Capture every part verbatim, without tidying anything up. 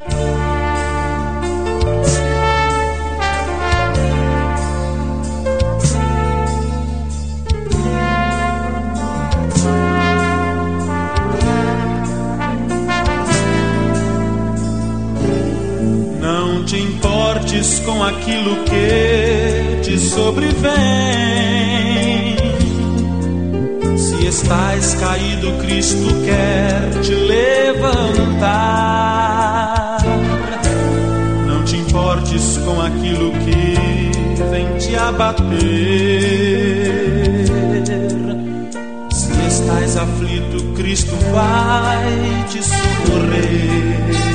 Não te importes com aquilo que te sobrevém. Se estás caído, Cristo quer te levantar. Não te importes com aquilo que vem te abater. Se estás aflito, Cristo vai te socorrer.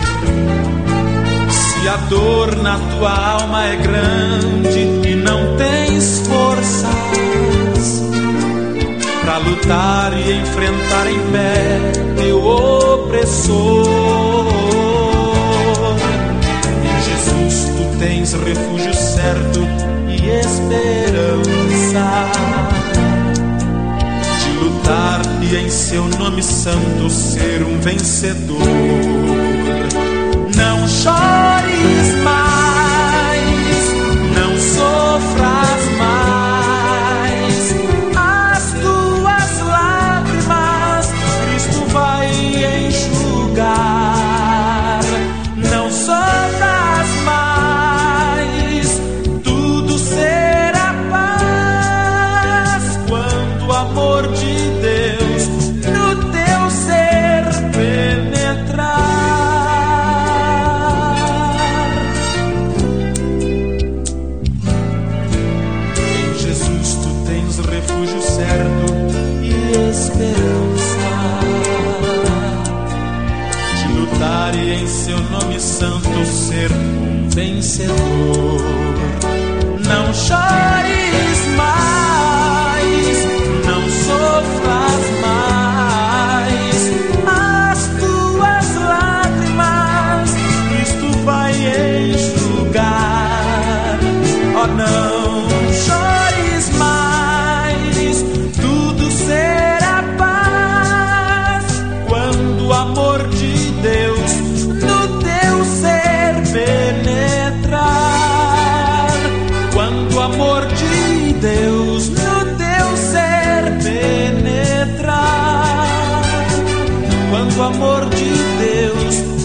Se a dor na tua alma é grande e não tens forças pra lutar e enfrentar em pé teu opressor, em Jesus tu tens refúgio certo e esperança de lutar e em seu nome santo ser um vencedor. Não chores mais, não sofras mais, as tuas lágrimas Cristo vai enxugar. Não sofras mais, tudo será paz quando o amor de Deus no teu ser penetrar. Refúgio certo e esperança de lutar e em seu nome santo ser um vencedor. Não chores mais, não sofras mais, as tuas lágrimas Cristo vai enxugar. Oh, não chores mais, tudo será paz quando o amor de Deus no teu ser penetrar. Quando o amor de Deus no teu ser penetrar. Quando o amor de Deus